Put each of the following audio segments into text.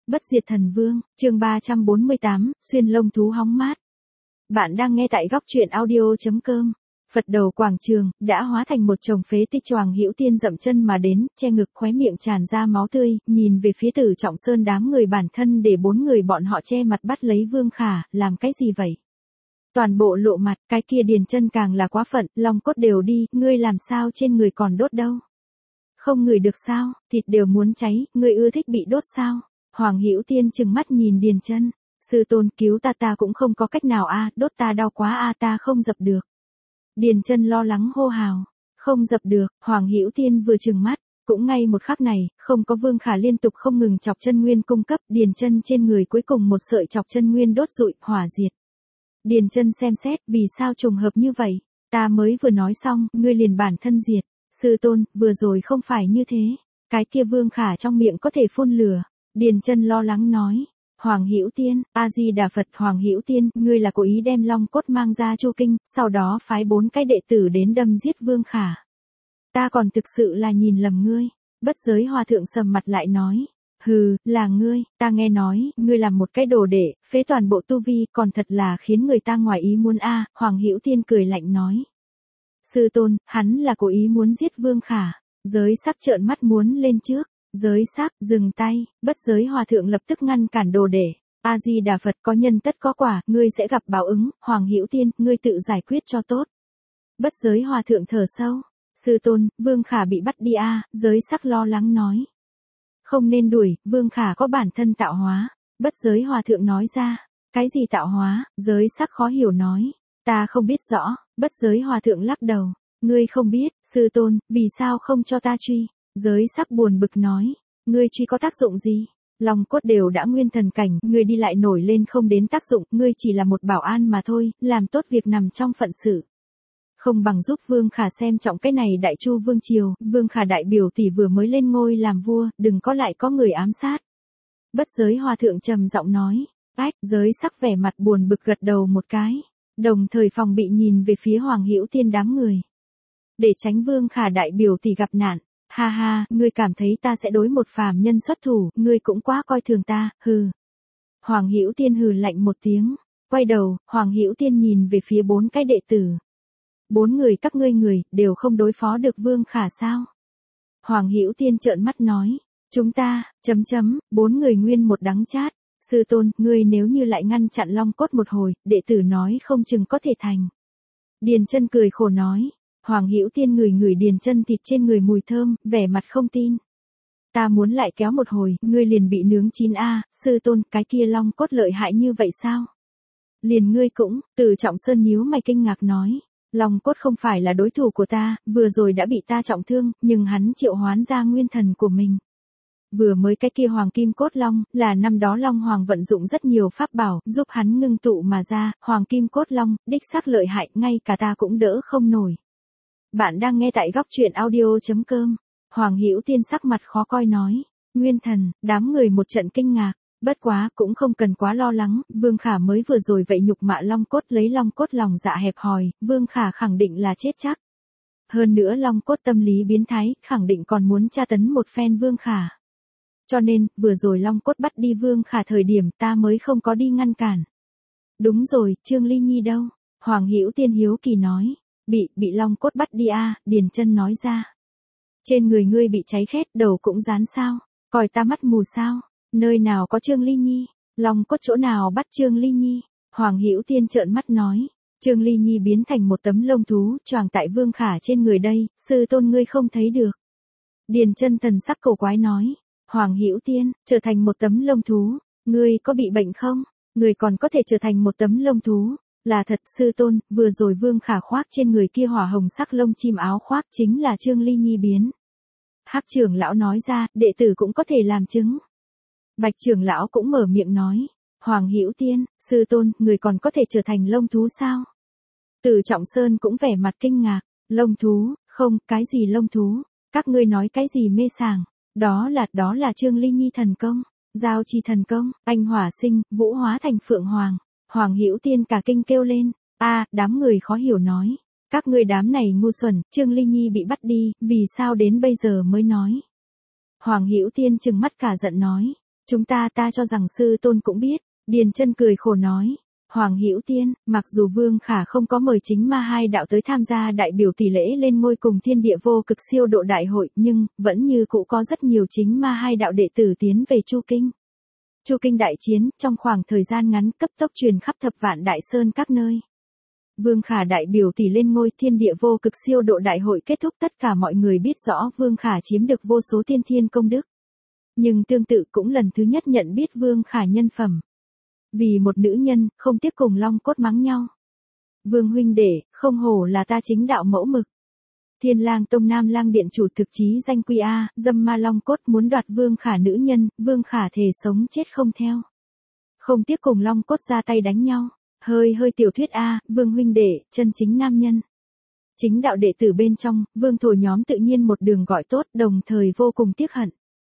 Bất diệt thần vương, chương 348, xuyên lông thú hóng mát. Bạn đang nghe tại góc truyện audio.com. Phật đầu quảng trường, đã hóa thành một chồng phế tích. Choàng Hữu Tiên dậm chân mà đến, che ngực khóe miệng tràn ra máu tươi, nhìn về phía Tử Trọng Sơn đám người bản thân để bốn người bọn họ che mặt bắt lấy Vương Khả, làm cái gì vậy? Toàn bộ lộ mặt, cái kia Điền Chân càng là quá phận, long cốt đều đi, ngươi làm sao trên người còn đốt đâu? Không ngửi được sao, thịt đều muốn cháy, ngươi ưa thích bị đốt sao? Hoàng Hữu Tiên trừng mắt nhìn Điền Chân, sư tôn cứu ta cũng không có cách nào a, đốt ta đau quá ta không dập được. Điền Chân lo lắng hô hào, không dập được, Hoàng Hữu Tiên vừa trừng mắt, cũng ngay một khắc này, không có Vương Khả liên tục không ngừng chọc chân nguyên cung cấp, Điền Chân trên người cuối cùng một sợi chọc chân nguyên đốt rụi, hỏa diệt. Điền Chân xem xét, vì sao trùng hợp như vậy? Ta mới vừa nói xong, ngươi liền bản thân diệt. Sư tôn, vừa rồi không phải như thế. Cái kia Vương Khả trong miệng có thể phun lửa. Điền Chân lo lắng nói. Hoàng Hữu Tiên, A-di-đà Phật. Hoàng Hữu Tiên, ngươi là cố ý đem long cốt mang ra Chu Kinh, sau đó phái 4 cái đệ tử đến đâm giết Vương Khả. Ta còn thực sự là nhìn lầm ngươi. Bất Giới Hòa Thượng sầm mặt lại nói. Hừ, là ngươi, ta nghe nói, ngươi làm một cái đồ đệ, phế toàn bộ tu vi, còn thật là khiến người ta ngoài ý muốn a. Hoàng Hữu Tiên cười lạnh nói. Sư tôn, hắn là cố ý muốn giết Vương Khả. Giới Sắc trợn mắt muốn lên trước. Giới Sắc, dừng tay. Bất Giới Hòa Thượng lập tức ngăn cản đồ đệ. A-di-đà Phật, có nhân tất có quả, ngươi sẽ gặp báo ứng. Hoàng Hữu Tiên, ngươi tự giải quyết cho tốt. Bất Giới Hòa Thượng thở sâu. Sư tôn, Vương Khả bị bắt đi a. Giới Sắc lo lắng nói. Không nên đuổi, Vương Khả có bản thân tạo hóa. Bất Giới Hòa Thượng nói ra. Cái gì tạo hóa? Giới Sắc khó hiểu nói. Ta không biết rõ. Bất Giới Hòa Thượng lắc đầu. Ngươi không biết, sư tôn, vì sao không cho ta truy? Giới Sắc buồn bực nói. Ngươi truy có tác dụng gì? Long cốt đều đã nguyên thần cảnh, ngươi đi lại nổi lên không đến tác dụng, ngươi chỉ là một bảo an mà thôi, làm tốt việc nằm trong phận sự. Không bằng giúp Vương Khả xem trọng cái này Đại Chu Vương Triều, Vương Khả đại biểu tỷ vừa mới lên ngôi làm vua, đừng có lại có người ám sát. Bất Giới Hòa Thượng trầm giọng nói. Ách, Giới Sắc vẻ mặt buồn bực gật đầu một cái. Đồng thời phòng bị nhìn về phía Hoàng Hữu Tiên đám người. Để tránh Vương Khả đại biểu tỷ gặp nạn. Ha ha, ngươi cảm thấy ta sẽ đối một phàm nhân xuất thủ, ngươi cũng quá coi thường ta, hừ. Hoàng Hữu Tiên hừ lạnh một tiếng. Quay đầu, Hoàng Hữu Tiên nhìn về phía 4 cái đệ tử. 4 người các ngươi người, đều không đối phó được Vương Khả sao? Hoàng Hữu Tiên trợn mắt nói. Chúng ta, 4 người nguyên một đắng chát. Sư tôn, ngươi nếu như lại ngăn chặn long cốt một hồi, đệ tử nói không chừng có thể thành. Điền Chân cười khổ nói. Hoàng Hữu Tiên ngửi Điền Chân thịt trên người mùi thơm, vẻ mặt không tin. Ta muốn lại kéo một hồi, ngươi liền bị nướng chín a. Sư tôn, cái kia long cốt lợi hại như vậy sao? Liền ngươi cũng, Tử Trọng Sơn nhíu mày kinh ngạc nói. Long cốt không phải là đối thủ của ta, vừa rồi đã bị ta trọng thương, nhưng hắn triệu hoán ra nguyên thần của mình. Vừa mới cái kia Hoàng Kim Cốt Long, là năm đó Long Hoàng vận dụng rất nhiều pháp bảo, giúp hắn ngưng tụ mà ra, Hoàng Kim Cốt Long, đích xác lợi hại, ngay cả ta cũng đỡ không nổi. Bạn đang nghe tại góc truyện audio.com. Hoàng Hữu Tiên sắc mặt khó coi nói. Nguyên thần, đám người một trận kinh ngạc. Bất quá, cũng không cần quá lo lắng, Vương Khả mới vừa rồi vậy nhục mạ long cốt lấy long cốt lòng dạ hẹp hòi, Vương Khả khẳng định là chết chắc. Hơn nữa long cốt tâm lý biến thái, khẳng định còn muốn tra tấn một phen Vương Khả. Cho nên, vừa rồi long cốt bắt đi Vương Khả thời điểm ta mới không có đi ngăn cản. Đúng rồi, Trương Ly Nhi đâu? Hoàng Hữu Tiên hiếu kỳ nói. Bị long cốt bắt đi a. Điền Chân nói ra. Trên người ngươi bị cháy khét, đầu cũng dán sao? Coi ta mắt mù sao? Nơi nào có Trương Ly Nhi? Long cốt chỗ nào bắt Trương Ly Nhi? Hoàng Hữu Tiên trợn mắt nói. Trương Ly Nhi biến thành một tấm lông thú, choàng tại Vương Khả trên người đây, sư tôn ngươi không thấy được. Điền Chân thần sắc cổ quái nói. Hoàng Hữu Tiên, trở thành một tấm lông thú, ngươi có bị bệnh không? Ngươi còn có thể trở thành một tấm lông thú. Là thật, sư tôn, vừa rồi Vương Khả khoác trên người kia hỏa hồng sắc lông chim áo khoác chính là Trương Ly Nhi biến. Hắc trưởng lão nói ra, đệ tử cũng có thể làm chứng. Bạch trưởng lão cũng mở miệng nói. Hoàng Hữu Tiên, sư tôn, người còn có thể trở thành lông thú sao? Tử Trọng Sơn cũng vẻ mặt kinh ngạc. Lông thú, không, cái gì lông thú? Các ngươi nói cái gì mê sảng? Đó là Trương Ly Nhi thần công, giao chi thần công, anh hỏa sinh, vũ hóa thành phượng hoàng. Hoàng Hữu Tiên cả kinh kêu lên. Đám người khó hiểu nói. Các ngươi đám này ngu xuẩn, Trương Ly Nhi bị bắt đi, vì sao đến bây giờ mới nói? Hoàng Hữu Tiên trừng mắt cả giận nói. Chúng ta cho rằng sư tôn cũng biết, Điền Chân cười khổ nói. Hoàng Hữu Tiên, mặc dù Vương Khả không có mời chính ma hai đạo tới tham gia đại biểu tỷ lễ lên ngôi cùng thiên địa vô cực siêu độ đại hội, nhưng vẫn như cũ có rất nhiều chính ma hai đạo đệ tử tiến về Chu Kinh. Chu Kinh đại chiến, trong khoảng thời gian ngắn cấp tốc truyền khắp thập vạn đại sơn các nơi. Vương Khả đại biểu tỷ lên ngôi thiên địa vô cực siêu độ đại hội kết thúc, tất cả mọi người biết rõ Vương Khả chiếm được vô số tiên thiên công đức. Nhưng tương tự cũng lần thứ nhất nhận biết Vương Khả nhân phẩm. Vì một nữ nhân, không tiếp cùng Long Cốt mắng nhau. Vương huynh đệ, không hổ là ta chính đạo mẫu mực. Thiên Lang Tông Nam Lang Điện chủ thực chí danh quy A, dâm ma Long Cốt muốn đoạt Vương Khả nữ nhân, Vương Khả thề sống chết không theo. Không tiếp cùng Long Cốt ra tay đánh nhau. Hơi tiểu thuyết A, Vương huynh đệ, chân chính nam nhân. Chính đạo đệ tử bên trong, Vương thổ nhóm tự nhiên một đường gọi tốt, đồng thời vô cùng tiếc hận.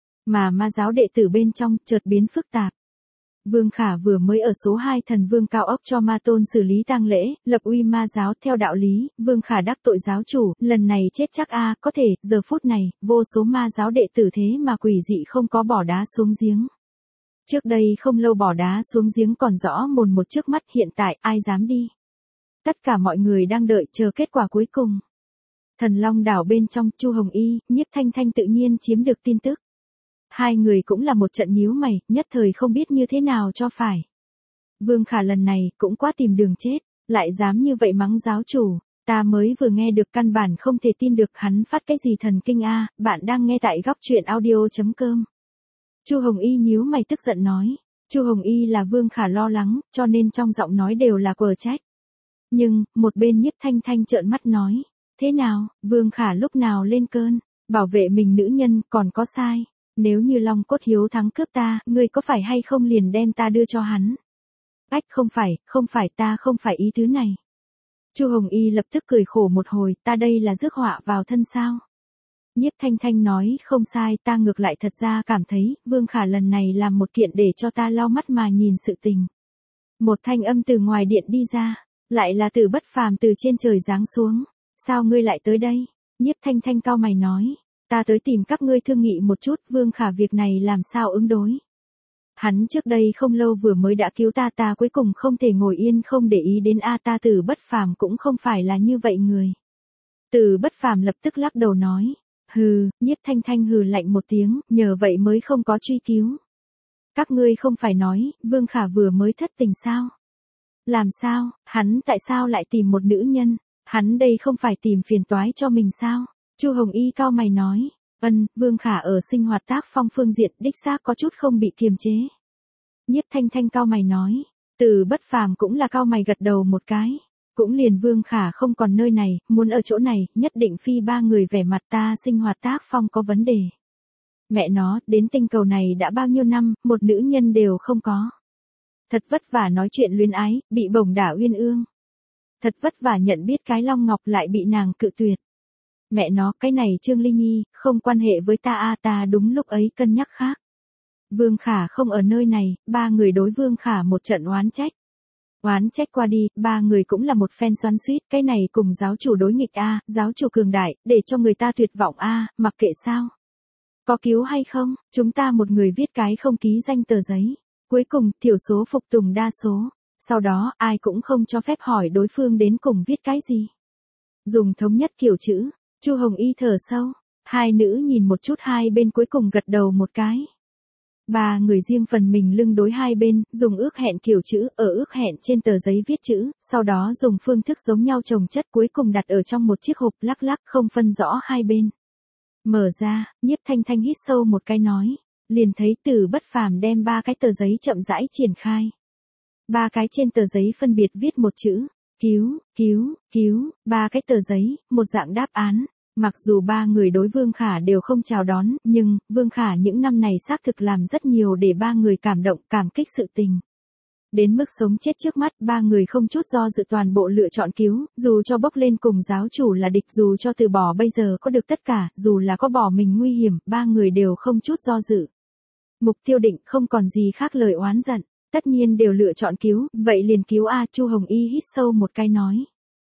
Mà ma giáo đệ tử bên trong, chợt biến phức tạp. Vương Khả vừa mới ở số 2 thần vương cao ốc cho ma tôn xử lý tang lễ, lập uy ma giáo theo đạo lý, Vương Khả đắc tội giáo chủ, lần này chết chắc a, có thể, giờ phút này, vô số ma giáo đệ tử thế mà quỷ dị không có bỏ đá xuống giếng. Trước đây không lâu bỏ đá xuống giếng còn rõ mồn một trước mắt, hiện tại ai dám đi. Tất cả mọi người đang đợi chờ kết quả cuối cùng. Thần Long đảo bên trong, Chu Hồng Y, Nhiếp Thanh Thanh tự nhiên chiếm được tin tức. Hai người cũng là một trận nhíu mày, nhất thời không biết như thế nào cho phải. Vương Khả lần này cũng quá tìm đường chết, lại dám như vậy mắng giáo chủ, ta mới vừa nghe được căn bản không thể tin được hắn phát cái gì thần kinh a, bạn đang nghe tại góc truyện audio.com. Chu Hồng Y nhíu mày tức giận nói, Chu Hồng Y là Vương Khả lo lắng, cho nên trong giọng nói đều là quở trách. Nhưng, một bên Nhiếp Thanh Thanh trợn mắt nói, thế nào, Vương Khả lúc nào lên cơn, bảo vệ mình nữ nhân còn có sai. Nếu như Long Cốt hiếu thắng cướp ta, ngươi có phải hay không liền đem ta đưa cho hắn? Ách không phải ta không phải ý tứ này. Chu Hồng Y lập tức cười khổ một hồi, ta đây là rước họa vào thân sao? Nhiếp Thanh Thanh nói, không sai, ta ngược lại thật ra cảm thấy, Vương Khả lần này làm một kiện để cho ta lau mắt mà nhìn sự tình. Một thanh âm từ ngoài điện đi ra, lại là Từ Bất Phàm từ trên trời giáng xuống. Sao ngươi lại tới đây? Nhiếp Thanh Thanh cau mày nói. Ta tới tìm các ngươi thương nghị một chút, Vương Khả việc này làm sao ứng đối. Hắn trước đây không lâu vừa mới đã cứu ta cuối cùng không thể ngồi yên không để ý đến ta Từ Bất Phàm cũng không phải là như vậy người. Từ Bất Phàm lập tức lắc đầu nói, hừ, Nhiếp Thanh Thanh hừ lạnh một tiếng, nhờ vậy mới không có truy cứu. Các ngươi không phải nói, Vương Khả vừa mới thất tình sao? Làm sao, hắn tại sao lại tìm một nữ nhân, hắn đây không phải tìm phiền toái cho mình sao? Chu Hồng Y cao mày nói, Vương Khả ở sinh hoạt tác phong phương diện đích xác có chút không bị kiềm chế. Nhiếp Thanh Thanh cao mày nói, Từ Bất Phàm cũng là cao mày gật đầu một cái. Cũng liền Vương Khả không còn nơi này, muốn ở chỗ này, nhất định phi ba người vẻ mặt ta sinh hoạt tác phong có vấn đề. Mẹ nó, đến tinh cầu này đã bao nhiêu năm, một nữ nhân đều không có. Thật vất vả nói chuyện luyến ái, bị bổng đả uyên ương. Thật vất vả nhận biết cái Long Ngọc lại bị nàng cự tuyệt. Mẹ nó, cái này Trương Ly Nhi, không quan hệ với ta ta đúng lúc ấy cân nhắc khác. Vương Khả không ở nơi này, ba người đối Vương Khả một trận oán trách. Oán trách qua đi, ba người cũng là một phen xoắn xuýt, cái này cùng giáo chủ đối nghịch giáo chủ cường đại, để cho người ta tuyệt vọng mặc kệ sao. Có cứu hay không, chúng ta một người viết cái không ký danh tờ giấy. Cuối cùng, thiểu số phục tùng đa số. Sau đó, ai cũng không cho phép hỏi đối phương đến cùng viết cái gì. Dùng thống nhất kiểu chữ. Chu Hồng Y thở sâu, hai nữ nhìn một chút hai bên cuối cùng gật đầu một cái. Ba người riêng phần mình lưng đối hai bên, dùng ước hẹn kiểu chữ, ở ước hẹn trên tờ giấy viết chữ, sau đó dùng phương thức giống nhau chồng chất cuối cùng đặt ở trong một chiếc hộp lắc lắc không phân rõ hai bên. Mở ra, Nhiếp Thanh Thanh hít sâu một cái nói, liền thấy Từ Bất Phàm đem ba cái tờ giấy chậm rãi triển khai. Ba cái trên tờ giấy phân biệt viết một chữ. Cứu, ba cái tờ giấy, một dạng đáp án. Mặc dù ba người đối Vương Khả đều không chào đón, nhưng, Vương Khả những năm này xác thực làm rất nhiều để ba người cảm động, cảm kích sự tình. Đến mức sống chết trước mắt, ba người không chút do dự toàn bộ lựa chọn cứu, dù cho bốc lên cùng giáo chủ là địch, dù cho từ bỏ bây giờ có được tất cả, dù là có bỏ mình nguy hiểm, ba người đều không chút do dự. Mục tiêu định không còn gì khác lời oán giận. Tất nhiên đều lựa chọn cứu, vậy liền cứu Chu Hồng Y hít sâu một cái nói.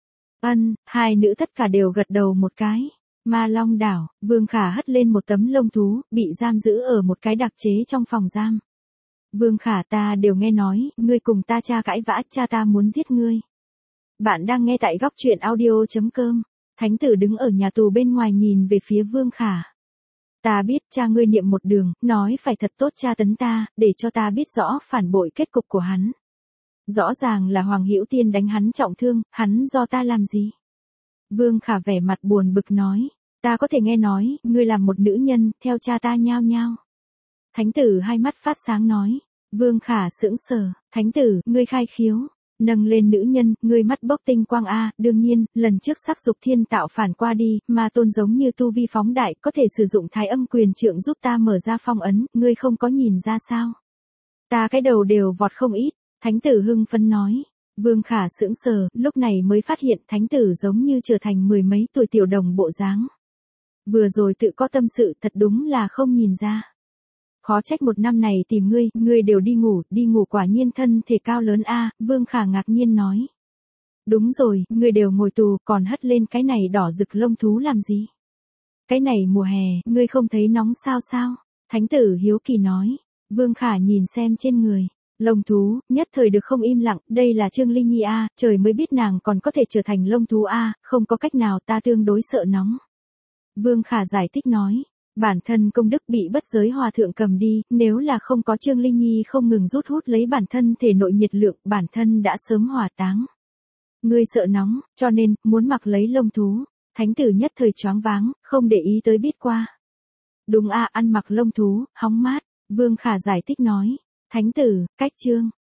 Hai nữ tất cả đều gật đầu một cái. Ma Long đảo, Vương Khả hất lên một tấm lông thú, bị giam giữ ở một cái đặc chế trong phòng giam. Vương Khả, ta đều nghe nói, ngươi cùng ta cha cãi vã, cha ta muốn giết ngươi. Bạn đang nghe tại góc truyện audio.com. Thánh tử đứng ở nhà tù bên ngoài nhìn về phía Vương Khả. Ta biết cha ngươi niệm một đường, nói phải thật tốt tra tấn ta, để cho ta biết rõ phản bội kết cục của hắn. Rõ ràng là Hoàng Hữu Tiên đánh hắn trọng thương, hắn do ta làm gì? Vương Khả vẻ mặt buồn bực nói, ta có thể nghe nói, ngươi làm một nữ nhân, theo cha ta nhao nhao. Thánh tử hai mắt phát sáng nói, Vương Khả sững sờ, thánh tử, ngươi khai khiếu. Nâng lên nữ nhân, ngươi mắt bốc tinh quang a, đương nhiên, lần trước sắc dục thiên tạo phản qua đi, mà tôn giống như tu vi phóng đại, có thể sử dụng thái âm quyền trượng giúp ta mở ra phong ấn, ngươi không có nhìn ra sao? Ta cái đầu đều vọt không ít, thánh tử hưng phấn nói. Vương Khả sững sờ, lúc này mới phát hiện thánh tử giống như trở thành mười mấy tuổi tiểu đồng bộ dáng. Vừa rồi tự có tâm sự, thật đúng là không nhìn ra. Khó trách một năm này tìm ngươi đều đi ngủ quả nhiên thân thể cao lớn a, Vương Khả ngạc nhiên nói. Đúng rồi, ngươi đều ngồi tù, còn hất lên cái này đỏ rực lông thú làm gì? Cái này mùa hè, ngươi không thấy nóng sao? Thánh tử hiếu kỳ nói. Vương Khả nhìn xem trên người. Lông thú, nhất thời được không im lặng, đây là Trương Linh Nhi a, trời mới biết nàng còn có thể trở thành lông thú a, không có cách nào, ta tương đối sợ nóng. Vương Khả giải thích nói. Bản thân công đức bị bất giới hòa thượng cầm đi, nếu là không có Trương Linh Nhi không ngừng rút hút lấy bản thân thể nội nhiệt lượng, bản thân đã sớm hỏa táng. Ngươi sợ nóng, cho nên, muốn mặc lấy lông thú. Thánh tử nhất thời choáng váng, không để ý tới biết qua. Đúng a, ăn mặc lông thú, hóng mát, Vương Khả giải thích nói. Thánh tử, cách chương.